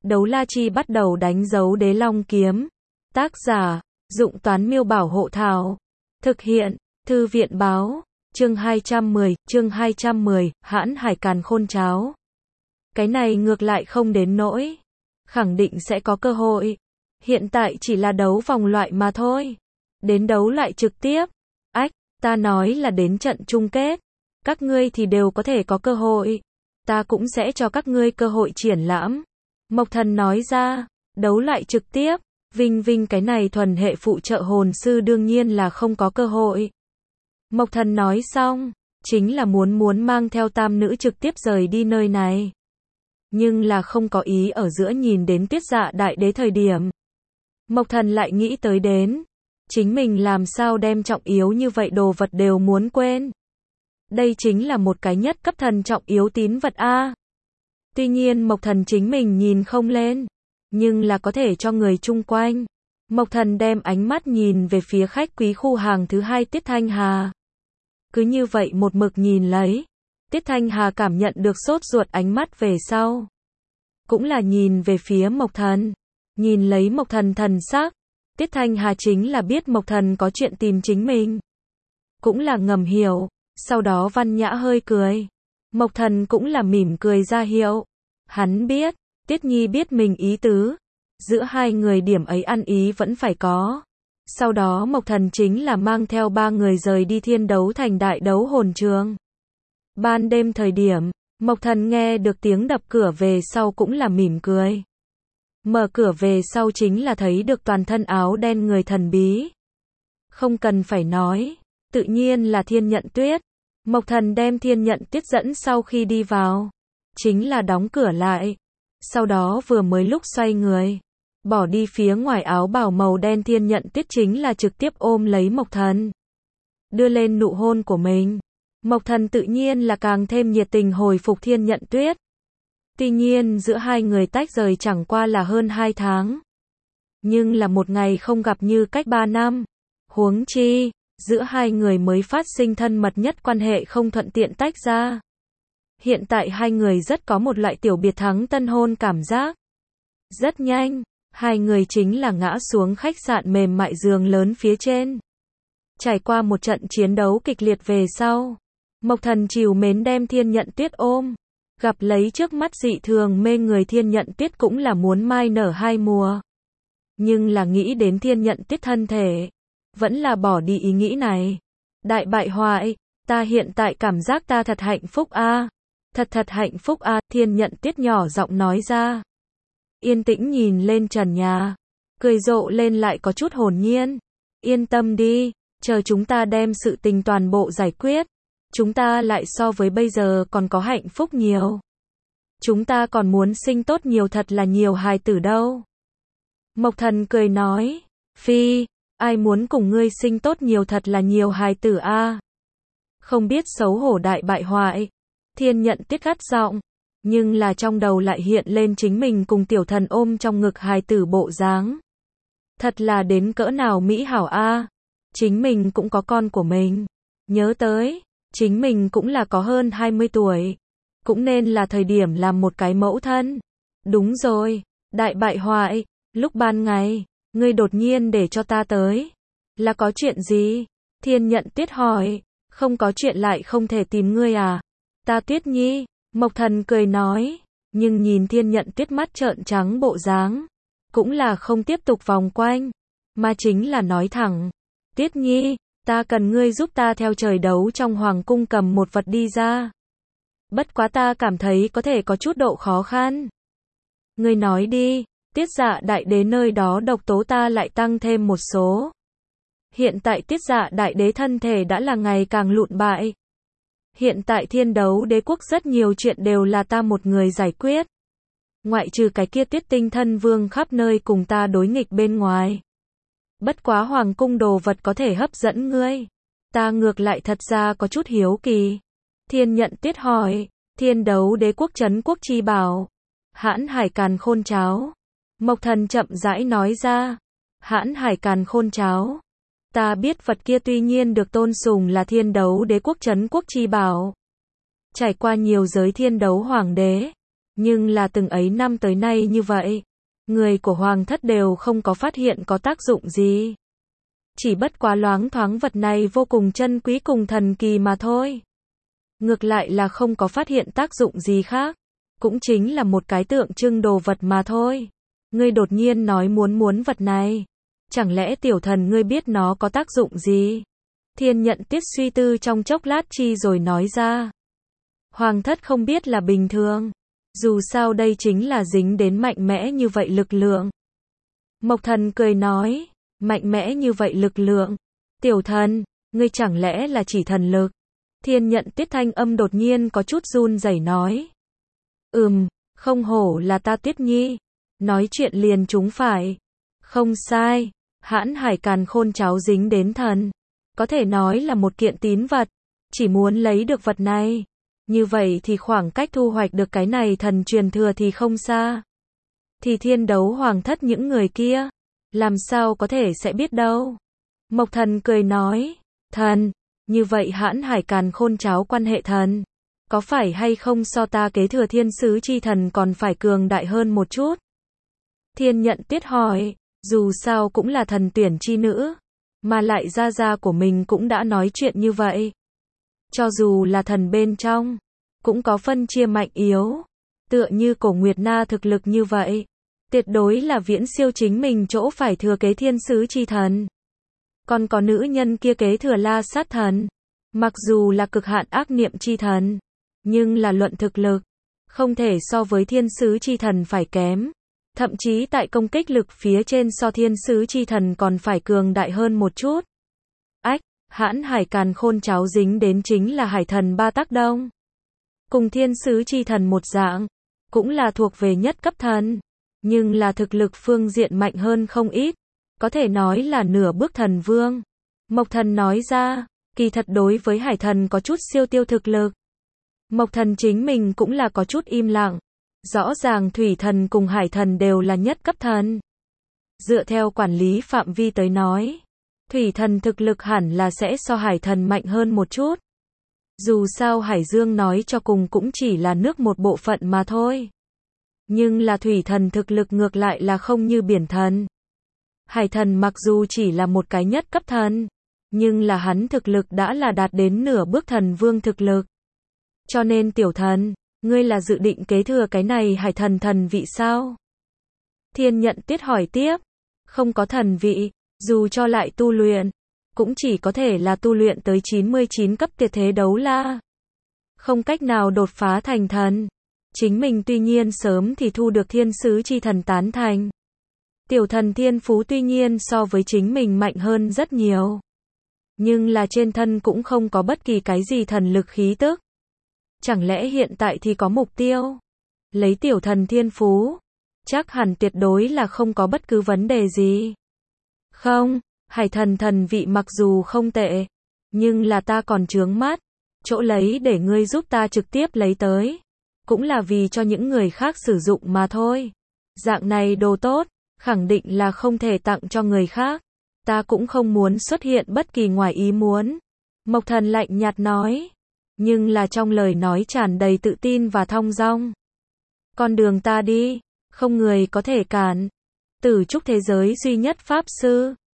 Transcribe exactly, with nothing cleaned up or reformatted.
Đấu la chi bắt đầu đánh dấu đế long kiếm. Tác giả, Dụng Toán Miêu Bảo Hộ Thảo. Thực hiện, Thư viện Báo. Chương hai trăm mười, chương hai trăm mười, Hãn Hải Càn Khôn Cháo. Cái này ngược lại không đến nỗi. Khẳng định sẽ có cơ hội. Hiện tại chỉ là đấu vòng loại mà thôi. Đến đấu loại trực tiếp. Ách, ta nói là đến trận chung kết. Các ngươi thì đều có thể có cơ hội. Ta cũng sẽ cho các ngươi cơ hội triển lãm. Mộc Thần nói ra, đấu loại trực tiếp. Vinh Vinh cái này thuần hệ phụ trợ hồn sư đương nhiên là không có cơ hội. Mộc Thần nói xong, chính là muốn muốn mang theo tam nữ trực tiếp rời đi nơi này. Nhưng là không có ý ở giữa nhìn đến Tiết Dạ Đại Đế thời điểm. Mộc Thần lại nghĩ tới đến, chính mình làm sao đem trọng yếu như vậy đồ vật đều muốn quên. Đây chính là một cái nhất cấp thần trọng yếu tín vật A. Tuy nhiên Mộc Thần chính mình nhìn không lên, nhưng là có thể cho người chung quanh. Mộc Thần đem ánh mắt nhìn về phía khách quý khu hàng thứ hai Tiết Thanh Hà. Cứ như vậy một mực nhìn lấy. Tiết Thanh Hà cảm nhận được sốt ruột ánh mắt về sau. Cũng là nhìn về phía Mộc Thần. Nhìn lấy Mộc Thần thần sắc. Tiết Thanh Hà chính là biết Mộc Thần có chuyện tìm chính mình. Cũng là ngầm hiểu. Sau đó văn nhã hơi cười. Mộc Thần cũng là mỉm cười ra hiệu. Hắn biết. Tiết Nhi biết mình ý tứ. Giữa hai người điểm ấy ăn ý vẫn phải có. Sau đó Mộc Thần chính là mang theo ba người rời đi Thiên Đấu Thành đại đấu hồn trường. Ban đêm thời điểm, Mộc Thần nghe được tiếng đập cửa về sau cũng là mỉm cười. Mở cửa về sau chính là thấy được toàn thân áo đen người thần bí. Không cần phải nói, tự nhiên là Thiên Nhận Tuyết. Mộc Thần đem Thiên Nhận Tuyết dẫn sau khi đi vào, chính là đóng cửa lại. Sau đó vừa mới lúc xoay người, bỏ đi phía ngoài áo bào màu đen Thiên Nhận Tuyết chính là trực tiếp ôm lấy Mộc Thần. Đưa lên nụ hôn của mình. Mộc Thần tự nhiên là càng thêm nhiệt tình hồi phục Thiên Nhận Tuyết. Tuy nhiên giữa hai người tách rời chẳng qua là hơn hai tháng. Nhưng là một ngày không gặp như cách ba năm. Huống chi, giữa hai người mới phát sinh thân mật nhất quan hệ không thuận tiện tách ra. Hiện tại hai người rất có một loại tiểu biệt thắng tân hôn cảm giác. Rất nhanh, hai người chính là ngã xuống khách sạn mềm mại giường lớn phía trên. Trải qua một trận chiến đấu kịch liệt về sau, Mộc Thần trìu mến đem Thiên Nhận Tuyết ôm. Gặp lấy trước mắt dị thường mê người Thiên Nhận Tuyết cũng là muốn mai nở hai mùa. Nhưng là nghĩ đến Thiên Nhận Tuyết thân thể, vẫn là bỏ đi ý nghĩ này. Đại bại hoại, ta hiện tại cảm giác ta thật hạnh phúc a. Thật thật hạnh phúc a, Thiên Nhận Tuyết nhỏ giọng nói ra. Yên tĩnh nhìn lên trần nhà, cười rộ lên lại có chút hồn nhiên. Yên tâm đi, chờ chúng ta đem sự tình toàn bộ giải quyết. Chúng ta lại so với bây giờ còn có hạnh phúc nhiều. Chúng ta còn muốn sinh tốt nhiều thật là nhiều hài tử đâu. Mộc Thần cười nói, Phi, ai muốn cùng ngươi sinh tốt nhiều thật là nhiều hài tử a? Không biết xấu hổ đại bại hoại. Thiên Nhận Tuyết gắt giọng, nhưng là trong đầu lại hiện lên chính mình cùng tiểu thần ôm trong ngực hài tử bộ dáng. Thật là đến cỡ nào mỹ hảo a. Chính mình cũng có con của mình. Nhớ tới, chính mình cũng là có hơn hai mươi tuổi. Cũng nên là thời điểm làm một cái mẫu thân. Đúng rồi, đại bại hoại, lúc ban ngày, ngươi đột nhiên để cho ta tới. Là có chuyện gì? Thiên Nhận Tuyết hỏi, không có chuyện lại không thể tìm ngươi à? Ta Tuyết Nhi, Mộc Thần cười nói, nhưng nhìn Thiên Nhận Tuyết mắt trợn trắng bộ dáng, cũng là không tiếp tục vòng quanh, mà chính là nói thẳng, Tuyết Nhi, ta cần ngươi giúp ta theo trời đấu trong hoàng cung cầm một vật đi ra. Bất quá ta cảm thấy có thể có chút độ khó khăn. Ngươi nói đi, Tiết Dạ Đại Đế nơi đó độc tố ta lại tăng thêm một số. Hiện tại Tiết Dạ Đại Đế thân thể đã là ngày càng lụn bại. Hiện tại Thiên Đấu Đế quốc rất nhiều chuyện đều là ta một người giải quyết. Ngoại trừ cái kia Tuyết Tinh Thân Vương khắp nơi cùng ta đối nghịch bên ngoài. Bất quá hoàng cung đồ vật có thể hấp dẫn ngươi. Ta ngược lại thật ra có chút hiếu kỳ. Thiên Nhận Tuyết hỏi, Thiên Đấu Đế quốc trấn quốc chi bảo. Hãn Hải Càn Khôn Cháo. Mộc Thần chậm rãi nói ra. Hãn Hải Càn Khôn Cháo. Ta biết vật kia tuy nhiên được tôn sùng là Thiên Đấu Đế quốc trấn quốc chi bảo. Trải qua nhiều giới thiên đấu hoàng đế, Nhưng là từng ấy năm tới nay như vậy, người của Hoàng thất đều không có phát hiện có tác dụng gì. Chỉ bất quá loáng thoáng vật này vô cùng chân quý cùng thần kỳ mà thôi. Ngược lại là không có phát hiện tác dụng gì khác. Cũng chính là một cái tượng trưng đồ vật mà thôi. Ngươi đột nhiên nói muốn muốn vật này. Chẳng lẽ tiểu thần ngươi biết nó có tác dụng gì? Thiên Nhận Tiết suy tư trong chốc lát chi rồi nói ra. Hoàng thất không biết là bình thường. Dù sao đây chính là dính đến mạnh mẽ như vậy lực lượng. Mộc Thần cười nói, mạnh mẽ như vậy lực lượng. Tiểu thần, ngươi chẳng lẽ là chỉ thần lực? Thiên Nhận Tiết thanh âm đột nhiên có chút run rẩy nói. Ừm, không hổ là ta Tiết Nhi. Nói chuyện liền trúng phải. Không sai, Hãn Hải Càn Khôn cháo dính đến thần. Có thể nói là một kiện tín vật. Chỉ muốn lấy được vật này. Như vậy thì khoảng cách thu hoạch được cái này thần truyền thừa thì không xa. Thì Thiên Đấu Hoàng thất những người kia, làm sao có thể sẽ biết đâu. Mộc Thần cười nói, thần, như vậy Hãn Hải Càn Khôn cháo quan hệ thần, có phải hay không so ta kế thừa thiên sứ chi thần còn phải cường đại hơn một chút? Thiên Nhận Tiết hỏi, dù sao cũng là thần tuyển chi nữ, mà lại gia gia của mình cũng đã nói chuyện như vậy. Cho dù là thần bên trong, cũng có phân chia mạnh yếu. Tựa như Cổ Nguyệt Na thực lực như vậy, tuyệt đối là viễn siêu chính mình chỗ phải thừa kế thiên sứ chi thần. Còn có nữ nhân kia kế thừa La Sát thần, mặc dù là cực hạn ác niệm chi thần, nhưng là luận thực lực, không thể so với thiên sứ chi thần phải kém. Thậm chí tại công kích lực phía trên so thiên sứ chi thần còn phải cường đại hơn một chút. Ách, Hãn Hải Càn Khôn cháo dính đến chính là hải thần ba tác đông. Cùng thiên sứ chi thần một dạng, cũng là thuộc về nhất cấp thần, nhưng là thực lực phương diện mạnh hơn không ít, có thể nói là nửa bước thần vương. Mộc Thần nói ra, kỳ thật đối với hải thần có chút siêu tiêu thực lực. Mộc Thần chính mình cũng là có chút im lặng, rõ ràng thủy thần cùng hải thần đều là nhất cấp thần. Dựa theo quản lý phạm vi tới nói, thủy thần thực lực hẳn là sẽ so hải thần mạnh hơn một chút. Dù sao Hải Dương nói cho cùng cũng chỉ là nước một bộ phận mà thôi. Nhưng là thủy thần thực lực ngược lại là không như biển thần. Hải thần mặc dù chỉ là một cái nhất cấp thần, nhưng là hắn thực lực đã là đạt đến nửa bước thần vương thực lực. Cho nên tiểu thần, ngươi là dự định kế thừa cái này hải thần thần vị sao? Thiên Nhận Tiết hỏi tiếp, không có thần vị, dù cho lại tu luyện, cũng chỉ có thể là tu luyện tới chín mươi chín cấp tuyệt thế đấu la. Không cách nào đột phá thành thần. Chính mình tuy nhiên sớm thì thu được thiên sứ chi thần tán thành. Tiểu thần thiên phú tuy nhiên so với chính mình mạnh hơn rất nhiều. Nhưng là trên thân cũng không có bất kỳ cái gì thần lực khí tức. Chẳng lẽ hiện tại thì có mục tiêu? Lấy tiểu thần thiên phú, chắc hẳn tuyệt đối là không có bất cứ vấn đề gì. Không, hải thần thần vị mặc dù không tệ, nhưng là ta còn chướng mắt, chỗ lấy để ngươi giúp ta trực tiếp lấy tới, cũng là vì cho những người khác sử dụng mà thôi. Dạng này đồ tốt, khẳng định là không thể tặng cho người khác, ta cũng không muốn xuất hiện bất kỳ ngoài ý muốn. Mộc Thần lạnh nhạt nói, nhưng là trong lời nói tràn đầy tự tin và thong dong. Con đường ta đi, không người có thể cản. Tử trúc thế giới duy nhất pháp sư,